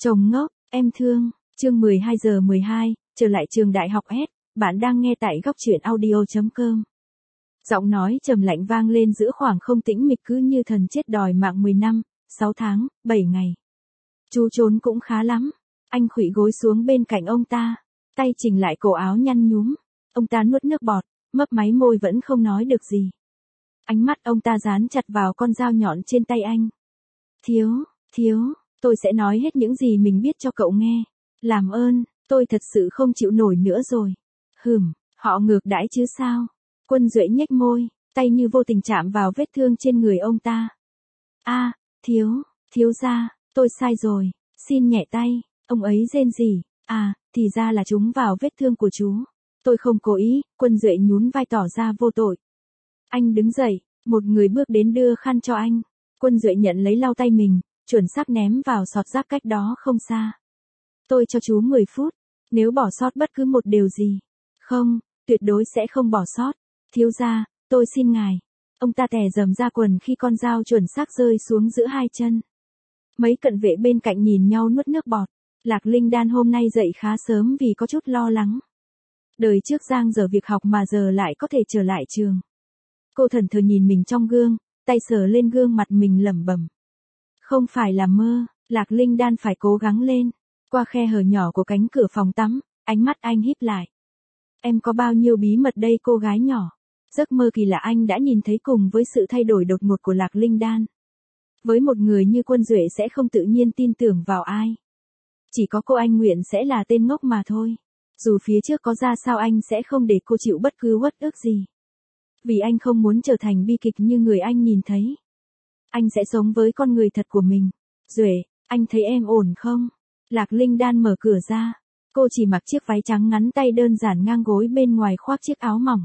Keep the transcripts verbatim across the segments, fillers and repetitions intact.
Chồng ngốc, em thương, chương mười hai giờ mười hai, trở lại trường đại học S, bạn đang nghe tại góc truyện audio chấm com. Giọng nói trầm lạnh vang lên giữa khoảng không tĩnh mịch cứ như thần chết đòi mạng mười năm, sáu tháng, bảy ngày. Chú trốn cũng khá lắm. Anh khuỵu gối xuống bên cạnh ông ta, tay chỉnh lại cổ áo nhăn nhúm. Ông ta nuốt nước bọt, mấp máy môi vẫn không nói được gì. Ánh mắt ông ta dán chặt vào con dao nhọn trên tay anh. Thiếu, thiếu, tôi sẽ nói hết những gì mình biết cho cậu nghe. Làm ơn, tôi thật sự không chịu nổi nữa rồi. Hừm, họ ngược đãi chứ sao? Quân Duệ nhếch môi, tay như vô tình chạm vào vết thương trên người ông ta. A, à, thiếu, thiếu gia, tôi sai rồi, xin nhẹ tay. Ông ấy rên rỉ. À, thì ra là chúng vào vết thương của chú. Tôi không cố ý. Quân Duệ nhún vai tỏ ra vô tội. Anh đứng dậy, một người bước đến đưa khăn cho anh. Quân Duệ nhận lấy lau tay mình, chuẩn xác ném vào sọt rác cách đó không xa. Tôi cho chú mười phút, nếu bỏ sót bất cứ một điều gì. Không, tuyệt đối sẽ không bỏ sót. Thiếu gia, tôi xin ngài. Ông ta tè dầm ra quần khi con dao chuẩn xác rơi xuống giữa hai chân. Mấy cận vệ bên cạnh nhìn nhau nuốt nước bọt. Lạc Linh Đan hôm nay dậy khá sớm vì có chút lo lắng. Đời trước giang dở việc học mà giờ lại có thể trở lại trường. Cô thẫn thờ nhìn mình trong gương, tay sờ lên gương mặt mình lẩm bẩm. Không phải là mơ, Lạc Linh Đan phải cố gắng lên. Qua khe hở nhỏ của cánh cửa phòng tắm, ánh mắt anh híp lại. Em có bao nhiêu bí mật đây cô gái nhỏ. Giấc mơ kỳ lạ anh đã nhìn thấy cùng với sự thay đổi đột ngột của Lạc Linh Đan. Với một người như Quân Duệ sẽ không tự nhiên tin tưởng vào ai. Chỉ có cô anh nguyện sẽ là tên ngốc mà thôi. Dù phía trước có ra sao anh sẽ không để cô chịu bất cứ uất ức gì. Vì anh không muốn trở thành bi kịch như người anh nhìn thấy. Anh sẽ sống với con người thật của mình. Duệ, anh thấy em ổn không? Lạc Linh Đan mở cửa ra. Cô chỉ mặc chiếc váy trắng ngắn tay đơn giản ngang gối bên ngoài khoác chiếc áo mỏng.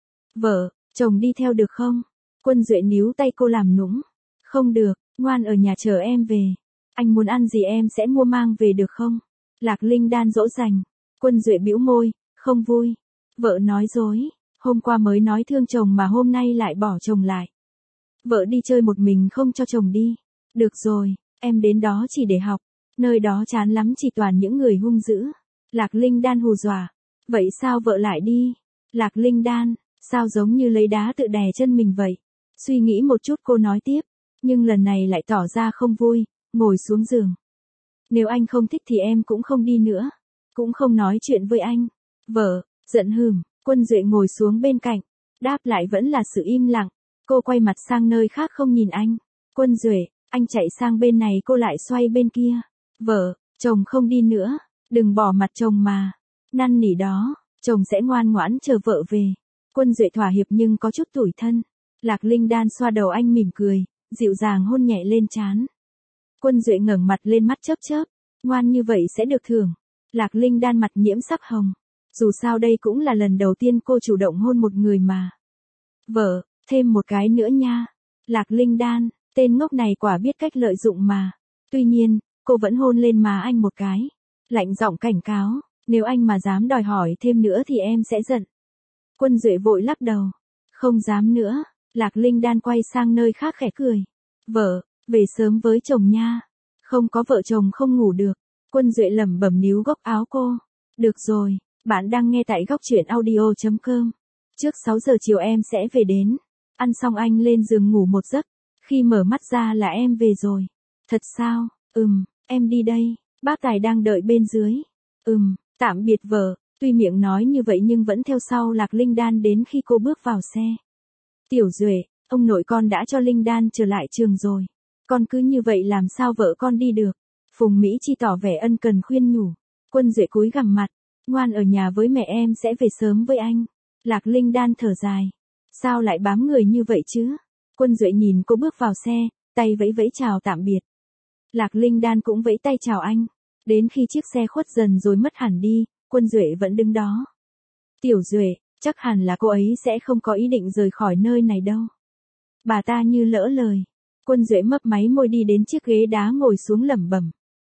Vợ, chồng đi theo được không? Quân Duệ níu tay cô làm nũng. Không được, ngoan ở nhà chờ em về. Anh muốn ăn gì em sẽ mua mang về được không? Lạc Linh Đan dỗ dành. Quân Duệ bĩu môi, không vui. Vợ nói dối, hôm qua mới nói thương chồng mà hôm nay lại bỏ chồng lại. Vợ đi chơi một mình không cho chồng đi. Được rồi, em đến đó chỉ để học. Nơi đó chán lắm chỉ toàn những người hung dữ. Lạc Linh Đan hù dọa. Vậy sao vợ lại đi? Lạc Linh Đan, sao giống như lấy đá tự đè chân mình vậy? Suy nghĩ một chút cô nói tiếp. Nhưng lần này lại tỏ ra không vui, ngồi xuống giường. Nếu anh không thích thì em cũng không đi nữa. Cũng không nói chuyện với anh. Vợ, giận hừm, Quân Duệ ngồi xuống bên cạnh. Đáp lại vẫn là sự im lặng. Cô quay mặt sang nơi khác không nhìn anh. Quân Duệ, anh chạy sang bên này cô lại xoay bên kia. Vợ, chồng không đi nữa. Đừng bỏ mặt chồng mà. Năn nỉ đó, chồng sẽ ngoan ngoãn chờ vợ về. Quân Duệ thỏa hiệp nhưng có chút tủi thân. Lạc Linh Đan xoa đầu anh mỉm cười, dịu dàng hôn nhẹ lên trán. Quân Duệ ngẩng mặt lên mắt chớp chớp. Ngoan như vậy sẽ được thưởng. Lạc Linh Đan mặt nhiễm sắc hồng. Dù sao đây cũng là lần đầu tiên cô chủ động hôn một người mà. Vợ, thêm một cái nữa nha. Lạc Linh Đan, tên ngốc này quả biết cách lợi dụng mà. Tuy nhiên, cô vẫn hôn lên má anh một cái. Lạnh giọng cảnh cáo, nếu anh mà dám đòi hỏi thêm nữa thì em sẽ giận. Quân Duệ vội lắc đầu. Không dám nữa. Lạc Linh Đan quay sang nơi khác khẽ cười. Vợ, về sớm với chồng nha. Không có vợ chồng không ngủ được. Quân Duệ lẩm bẩm níu góc áo cô. Được rồi, bạn đang nghe tại góc truyện audio chấm com. Trước sáu giờ chiều em sẽ về đến. Ăn xong anh lên giường ngủ một giấc. Khi mở mắt ra là em về rồi. Thật sao? Ừm, em đi đây. Bác Tài đang đợi bên dưới. Ừm, tạm biệt vợ. Tuy miệng nói như vậy nhưng vẫn theo sau Lạc Linh Đan đến khi cô bước vào xe. Tiểu Duệ, ông nội con đã cho Linh Đan trở lại trường rồi. Con cứ như vậy làm sao vợ con đi được? Phùng Mỹ Chi tỏ vẻ ân cần khuyên nhủ. Quân Duệ cúi gằm mặt. Ngoan ở nhà với mẹ em sẽ về sớm với anh. Lạc Linh Đan thở dài. Sao lại bám người như vậy chứ? Quân Duệ nhìn cô bước vào xe, tay vẫy vẫy chào tạm biệt. Lạc Linh Đan cũng vẫy tay chào anh. Đến khi chiếc xe khuất dần rồi mất hẳn đi, Quân Duệ vẫn đứng đó. Tiểu Duệ, chắc hẳn là cô ấy sẽ không có ý định rời khỏi nơi này đâu. Bà ta như lỡ lời. Quân Duệ mấp máy môi đi đến chiếc ghế đá ngồi xuống lẩm bẩm.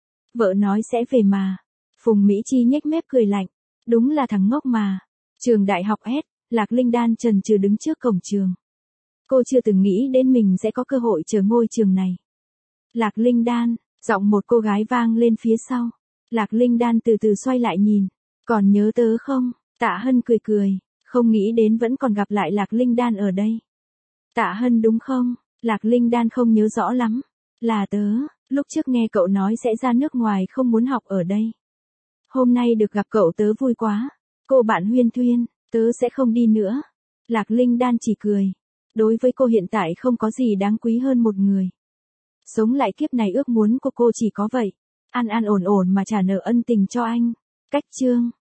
Vợ nói sẽ về mà. Phùng Mỹ Chi nhếch mép cười lạnh. Đúng là thằng ngốc mà. Trường đại học S, Lạc Linh Đan chần chừ đứng trước cổng trường. Cô chưa từng nghĩ đến mình sẽ có cơ hội chờ ngôi trường này. Lạc Linh Đan, Giọng một cô gái vang lên phía sau. Lạc Linh Đan từ từ xoay lại nhìn. Còn nhớ tớ không? Tạ Hân cười cười. Không nghĩ đến vẫn còn gặp lại Lạc Linh Đan ở đây. Tạ Hân đúng không? Lạc Linh Đan không nhớ rõ lắm. Là tớ, lúc trước nghe cậu nói sẽ ra nước ngoài không muốn học ở đây. Hôm nay được gặp cậu tớ vui quá. Cô bạn Huyên Thuyên, tớ sẽ không đi nữa. Lạc Linh Đan chỉ cười. Đối với cô hiện tại không có gì đáng quý hơn một người. Sống lại kiếp này ước muốn của cô chỉ có vậy. An an ổn ổn mà trả nợ ân tình cho anh. Cách chương.